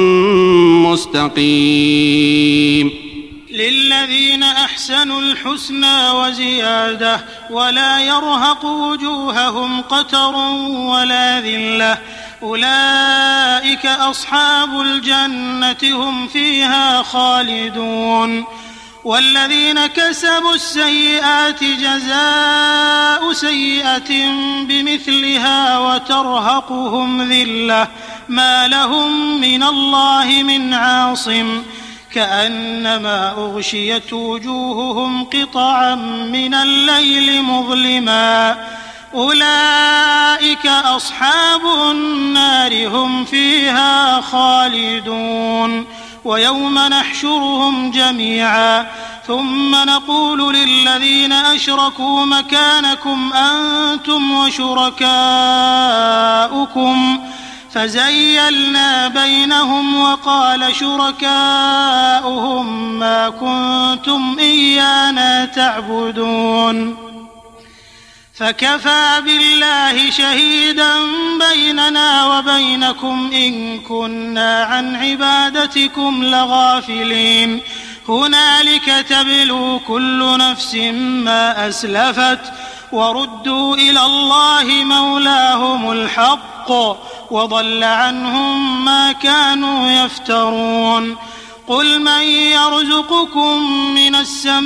مستقيم. للذين أحسنوا الحسنى وزيادة ولا يرهق وجوههم قتر ولا ذلة أولئك أصحاب الجنة هم فيها خالدون. والذين كسبوا السيئات جزاء سيئة بمثلها وترهقهم ذلة ما لهم من الله من عاصم كأنما أغشيت وجوههم قطعا من الليل مظلما أولئك أصحاب النار هم فيها خالدون. ويوم نحشرهم جميعا ثم نقول للذين أشركوا مكانكم أنتم وشركاؤكم فزيلنا بينهم وقال شركاؤهم ما كنتم إيانا تعبدون فكفى بالله شهيدا بيننا وبينكم إن كنا عن عبادتكم لغافلين. هنالك تبلو كل نفس ما أسلفت وردوا إلى الله مولاهم الحق وضل عنهم ما كانوا يفترون. قل من يرزقكم من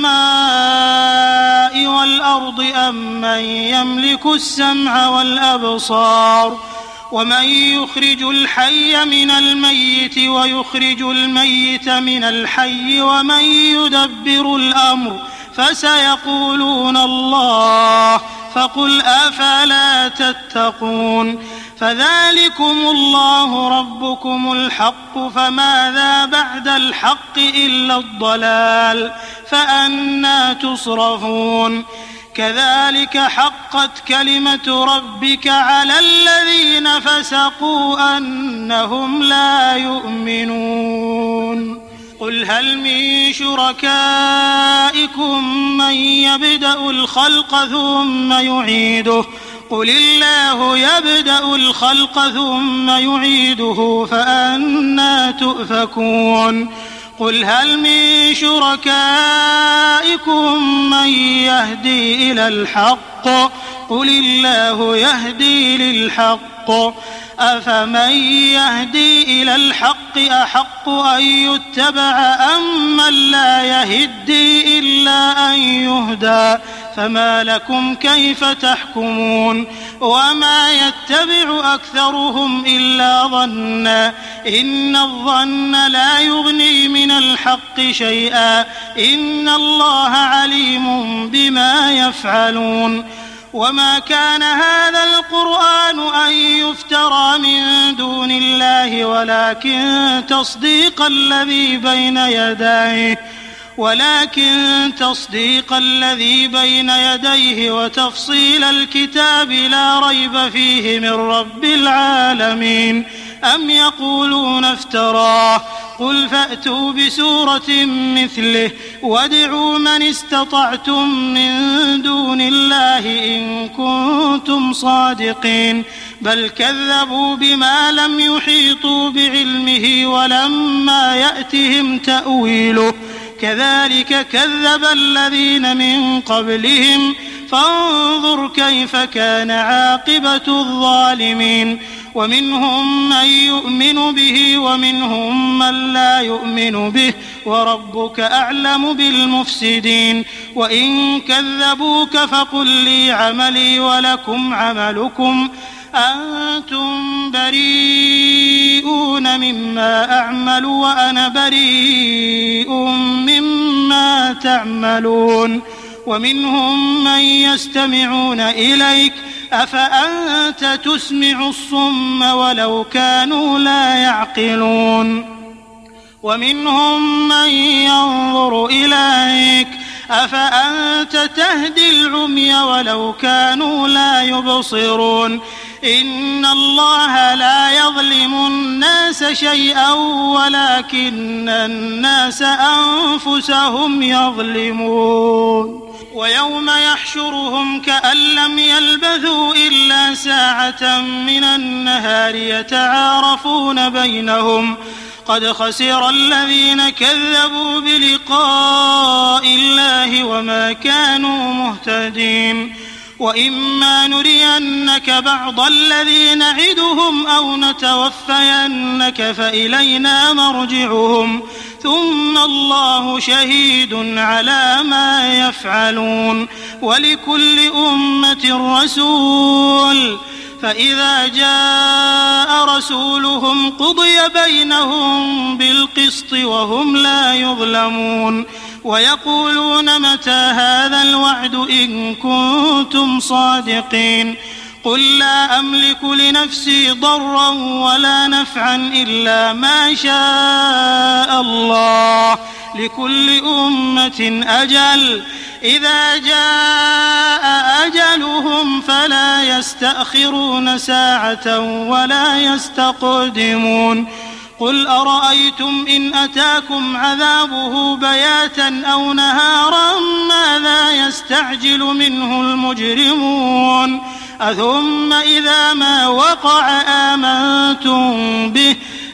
السماء والأرض أم من يملك السمع والأبصار ومن يخرج الحي من الميت ويخرج الميت من الحي ومن يدبر الأمر فسيقولون الله فقل أفلا تتقون. فذلكم الله ربكم الحق فماذا بعد الحق إلا الضلال فأنى تصرفون. كذلك حقت كلمة ربك على الذين فسقوا أنهم لا يؤمنون. قل هل من شركائكم من يبدأ الخلق ثم يعيده قل الله يبدأ الخلق ثم يعيده فأنى تؤفكون. قل هل من شركائكم من يهدي إلى الحق قل الله يهدي للحق أفمن يهدي إلى الحق أحق أن يتبع أم من لا يهدي إلا أن يهدى فما لكم كيف تحكمون. وما يتبع أكثرهم إلا ظنا إن الظن لا يغني من الحق شيئا إن الله عليم بما يفعلون. وما كان هذا القرآن أن يفترى من دون الله ولكن تصديق الذي بين يديه وتفصيل الكتاب لا ريب فيه من رب العالمين. أم يقولون افتراه قل فأتوا بسورة مثله وادعوا من استطعتم من دون الله إن كنتم صادقين. بل كذبوا بما لم يحيطوا بعلمه ولما يأتهم تأويله كذلك كذب الذين من قبلهم فانظر كيف كان عاقبة الظالمين. ومنهم من يؤمن به ومنهم من لا يؤمن به وربك أعلم بالمفسدين. وإن كذبوك فقل لي عملي ولكم عملكم أنتم بريئون مما أعمل وأنا بريء مما تعملون. ومنهم من يستمعون إليك أفأنت تسمع الصم ولو كانوا لا يعقلون. ومنهم من ينظر إليك أفأنت تهدي العمي ولو كانوا لا يبصرون. إن الله لا يظلم الناس شيئا ولكن الناس أنفسهم يظلمون ويوم يحشرهم كأن لم يلبثوا إلا ساعة من النهار يتعارفون بينهم قد خسر الذين كذبوا بلقاء الله وما كانوا مهتدين وإما نرينك بعض الذي نعدهم أو نتوفينك فإلينا مرجعهم ثم الله شهيد على ما يفعلون ولكل أمة رسول فإذا جاء رسولهم قضي بينهم بالقسط وهم لا يظلمون ويقولون متى هذا الوعد إن كنتم صادقين قل لا أملك لنفسي ضرا ولا نفعا إلا ما شاء الله لكل أمة أجل إذا جاء أجلهم فلا يستأخرون ساعة ولا يستقدمون قل أرأيتم إن أتاكم عذابه بياتا أو نهارا ماذا يستعجل منه المجرمون أثم إذا ما وقع آمنتم به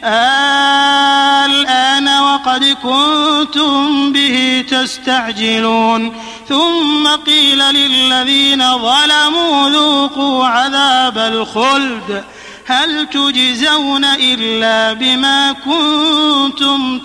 الآن وقد كنتم به تستعجلون ثم قيل للذين ظلموا ذوقوا عذاب الخلد هل تجزون إلا بما كنتم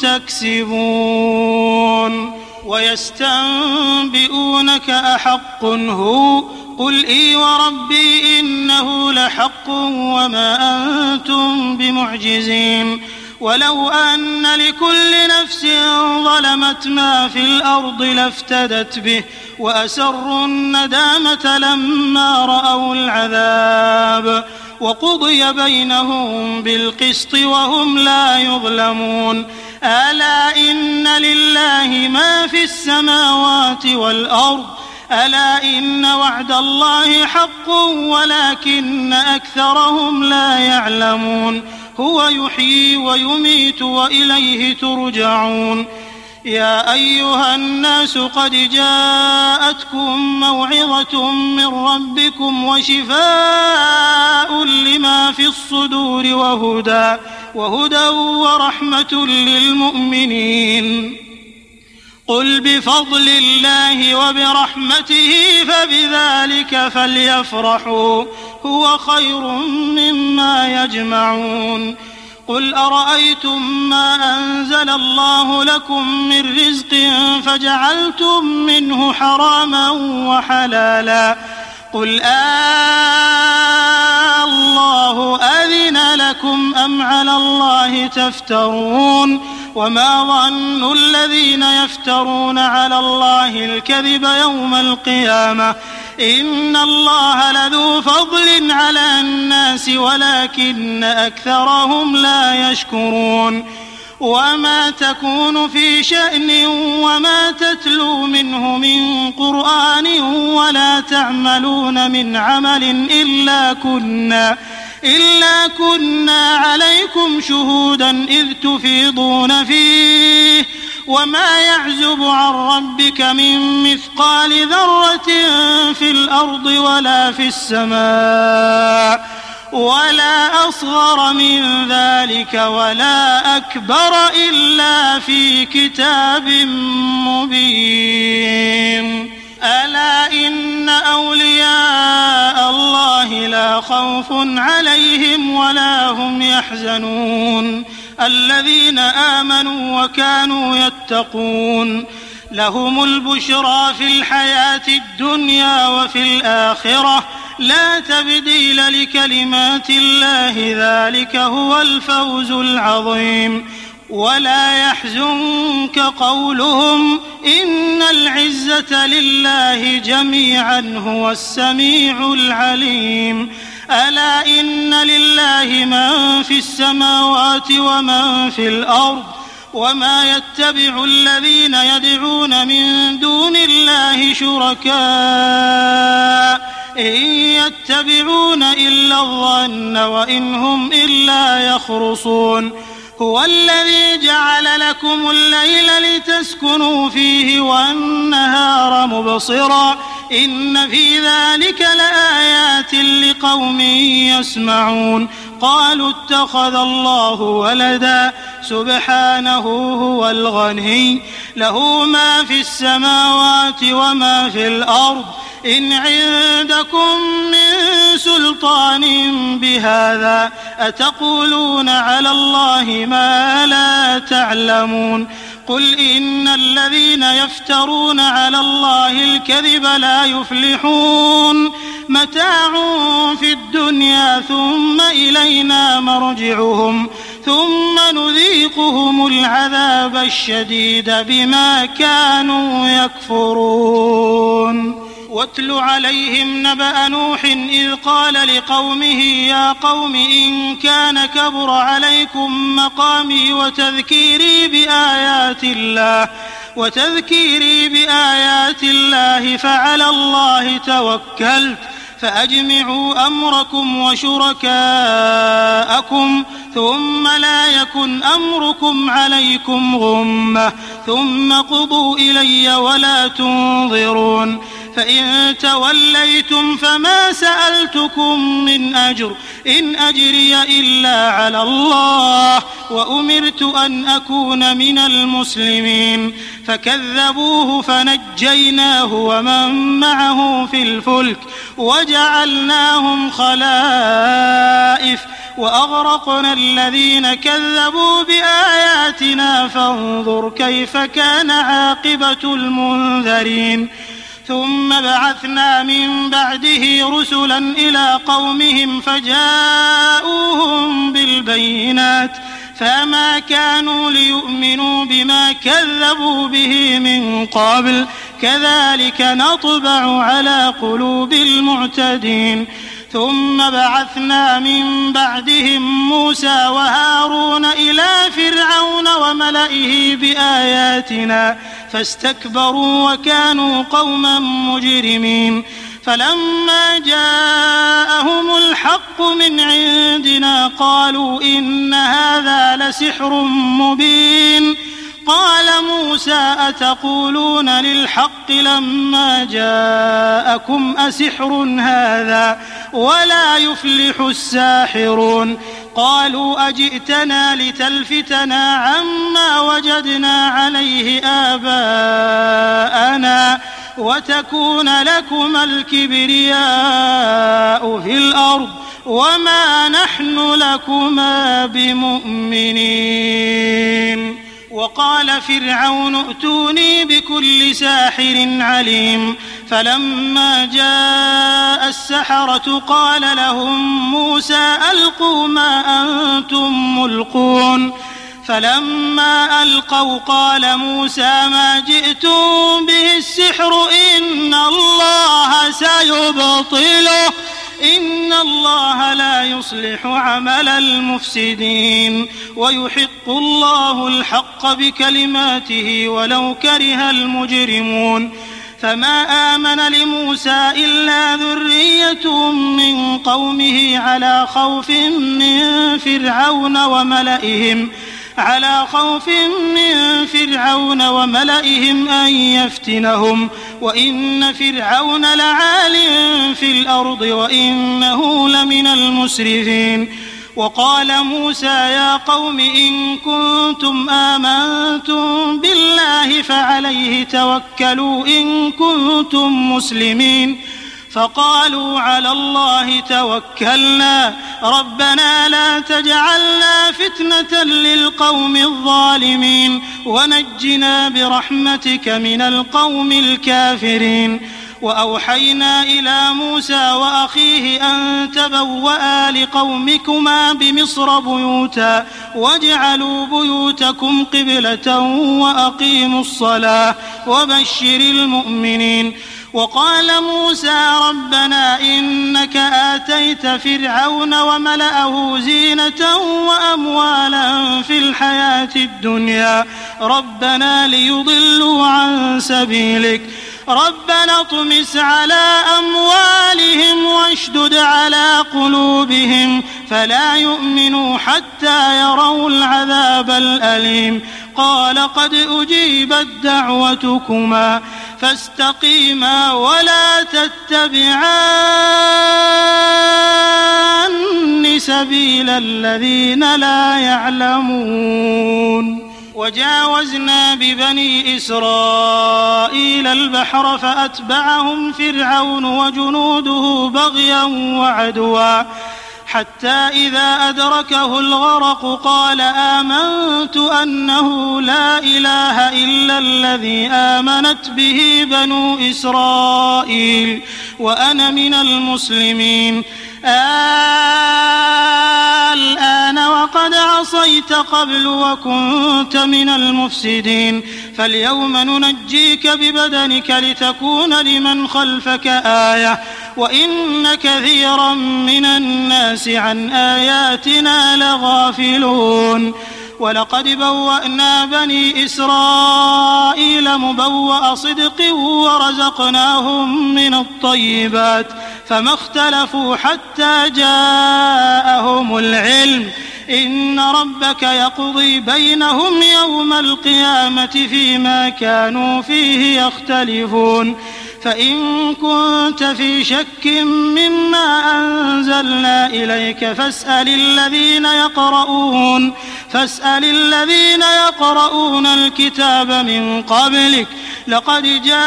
تكسبون ويستنبئونك أحق هو قل إي وربي إنه لحق وما أنتم بمعجزين ولو أن لكل نفس ظلمت ما في الأرض لافتدت به وأسروا الندامة لما رأوا العذاب وقضي بينهم بالقسط وهم لا يظلمون ألا إن لله ما في السماوات والأرض ألا إن وعد الله حق ولكن أكثرهم لا يعلمون هو يحيي ويميت وإليه ترجعون يا أيها الناس قد جاءتكم موعظة من ربكم وشفاء لما في الصدور وهدى ورحمة للمؤمنين قل بفضل الله وبرحمته فبذلك فليفرحوا هو خير مما يجمعون قل أرأيتم ما أنزل الله لكم من رزق فجعلتم منه حراما وحلالا قل الله أذن لكم أم على الله تفترون وما ظن الذين يفترون على الله الكذب يوم القيامة إن الله لذو فضل على الناس ولكن أكثرهم لا يشكرون وما تكون في شأن وما تتلو منه من قرآن ولا تعملون من عمل إلا كنا عليكم شهودا إذ تفيضون فيه وما يعزب عن ربك من مثقال ذرة في الأرض ولا في السماء ولا أصغر من ذلك ولا أكبر إلا في كتاب مبين ألا إن أولياء الله لا خوف عليهم ولا هم يحزنون الذين آمنوا وكانوا يتقون لهم البشرى في الحياة الدنيا وفي الآخرة لا تبديل لكلمات الله ذلك هو الفوز العظيم ولا يحزنك قولهم إن العزة لله جميعا هو السميع العليم ألا إن لله من في السماوات ومن في الأرض وما يتبع الذين يدعون من دون الله شركاء إن يتبعون إلا الظن وإن هم إلا يخرصون هو الذي جعل لكم الليل لتسكنوا فيه والنهار مبصرا إن في ذلك لآيات لقوم يسمعون قالوا اتخذ الله ولدا سبحانه هو الغني له ما في السماوات وما في الأرض إن عندكم من سلطان بهذا أتقولون على الله ما لا تعلمون قل إن الذين يفترون على الله الكذب لا يفلحون متاع في الدنيا ثم إلينا مرجعهم ثم نذيقهم العذاب الشديد بما كانوا يكفرون واتل عليهم نبأ نوح إذ قال لقومه يا قوم إن كان كبر عليكم مقامي وتذكيري بآيات الله فعلى الله توكلت فأجمعوا أمركم وشركاءكم ثم لا يكن أمركم عليكم غمة ثم قضوا إلي ولا تنظرون فإن توليتم فما سألتكم من أجر إن أجري إلا على الله وأمرت أن أكون من المسلمين فكذبوه فنجيناه ومن معه في الفلك وجعلناهم خلائف وأغرقنا الذين كذبوا بآياتنا فانظر كيف كان عاقبة المنذرين ثم بعثنا من بعده رسلا إلى قومهم فجاءوهم بالبينات فما كانوا ليؤمنوا بما كذبوا به من قبل كذلك نطبع على قلوب المعتدين ثم بعثنا من بعدهم موسى وهارون إلى فرعون وملئه بآياتنا فاستكبروا وكانوا قوما مجرمين فلما جاءهم الحق من عندنا قالوا إن هذا لسحر مبين قال موسى أتقولون للحق لما جاءكم أسحر هذا ولا يفلح الساحرون قالوا أجئتنا لتلفتنا عما وجدنا عليه آباءنا وتكون لكما الكبرياء في الأرض وما نحن لكما بمؤمنين وقال فرعون ائتوني بكل ساحر عليم فلما جاء السحرة قال لهم موسى ألقوا ما أنتم ملقون فلما ألقوا قال موسى ما جئتم به السحر إن الله سيبطله إن الله لا يصلح عمل المفسدين ويحق الله الحق بكلماته ولو كره المجرمون فما آمن لموسى إلا ذرية من قومه على خوف من فرعون وملئهم أن يفتنهم وإن فرعون لعال في الأرض وإنه لمن المسرفين وقال موسى يا قوم إن كنتم آمنتم بالله فعليه توكلوا إن كنتم مسلمين فقالوا على الله توكلنا ربنا لا تجعلنا فتنة للقوم الظالمين ونجنا برحمتك من القوم الكافرين وأوحينا إلى موسى وأخيه أن تبوأ لقومكما بمصر بيوتا واجعلوا بيوتكم قبلة وأقيموا الصلاة وبشر المؤمنين وقال موسى ربنا إنك آتيت فرعون وملأه زينة وأموالا في الحياة الدنيا ربنا ليضلوا عن سبيلك ربنا اطمس على أموالهم واشدد على قلوبهم فلا يؤمنوا حتى يروا العذاب الأليم قال قد أجيبت دعوتكما فاستقيما ولا تتبعان سبيل الذين لا يعلمون وجاوزنا ببني إسرائيل البحر فأتبعهم فرعون وجنوده بغيا وعدوا حتى إذا أدركه الغرق قال آمنت أنه لا إله إلا الذي آمنت به بنو إسرائيل وأنا من المسلمين الآن وقد عصيت قبل وكنت من المفسدين فاليوم ننجيك ببدنك لتكون لمن خلفك آية وإن كثيرا من الناس عن آياتنا لغافلون ولقد بوأنا بني إسرائيل مبوأ صدق ورزقناهم من الطيبات فما اختلفوا حتى جاءهم العلم إن ربك يقضي بينهم يوم القيامة فيما كانوا فيه يختلفون فإن كنت في شك مما أنزلنا إليك فاسأل الذين يقرؤون الكتاب من قبلك لقد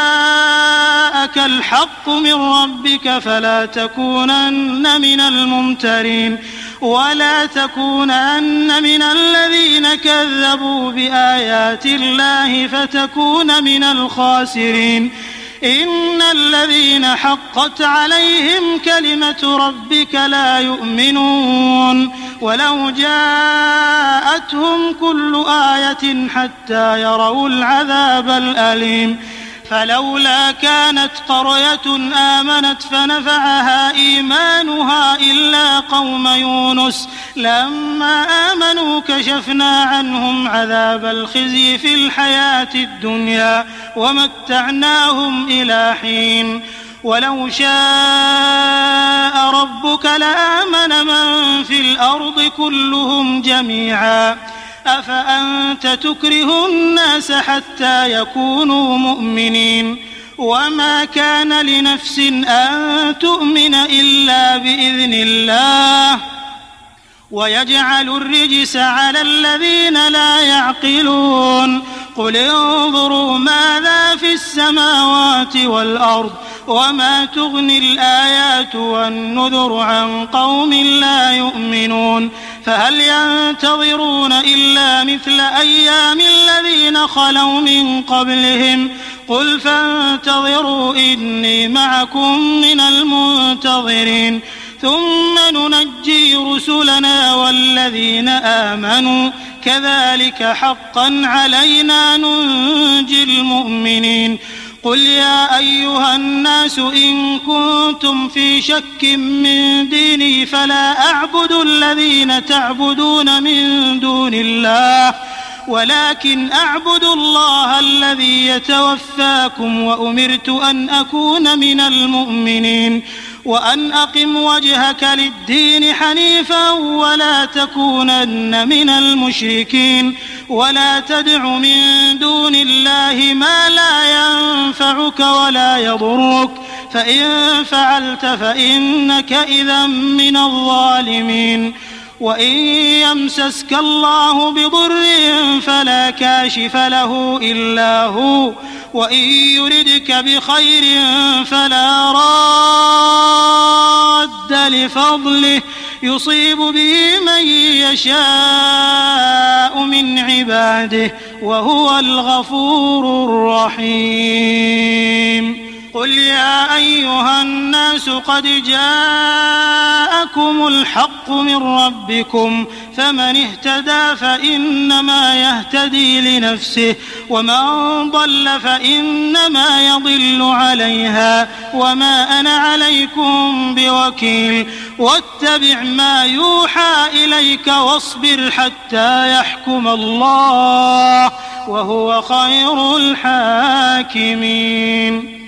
جاءك الحق من ربك فلا تكونن من الممترين ولا تكونن من الذين كذبوا بآيات الله فتكون من الخاسرين إن الذين حقت عليهم كلمة ربك لا يؤمنون ولو جاءتهم كل آية حتى يروا العذاب الأليم فلولا كانت قرية آمنت فنفعها إيمانها إلا قوم يونس لما آمنوا كشفنا عنهم عذاب الخزي في الحياة الدنيا ومتعناهم إلى حين ولو شاء ربك لآمن من في الأرض كلهم جميعا أفأنت تكره الناس حتى يكونوا مؤمنين وما كان لنفس أن تؤمن إلا بإذن الله ويجعل الرجس على الذين لا يعقلون قل انظروا ماذا في السماوات والأرض وما تغني الآيات والنذر عن قوم لا يؤمنون فهل ينتظرون إلا مثل أيام الذين خلوا من قبلهم قل فانتظروا إني معكم من المنتظرين ثم ننجي رسلنا والذين آمنوا كذلك حقا علينا ننجي المؤمنين قل يا أيها الناس إن كنتم في شك من ديني فلا أعبد الذين تعبدون من دون الله ولكن أعبد الله الذي يتوفاكم وأمرت أن أكون من المؤمنين وأن أقم وجهك للدين حنيفا ولا تكونن من المشركين ولا تدع من دون الله ما لا ينفعك ولا يضرك فإن فعلت فإنك إذا من الظالمين وإن يمسسك الله بضر فلا كاشف له إلا هو وإن يردك بخير فلا راد لفضله يصيب به من يشاء من عباده وهو الغفور الرحيم قل يا أيها الناس قد جاءكم الحق من ربكم فمن اهتدى فإنما يهتدي لنفسه ومن ضل فإنما يضل عليها وما أنا عليكم بوكيل واتبع ما يوحى إليك واصبر حتى يحكم الله وهو خير الحاكمين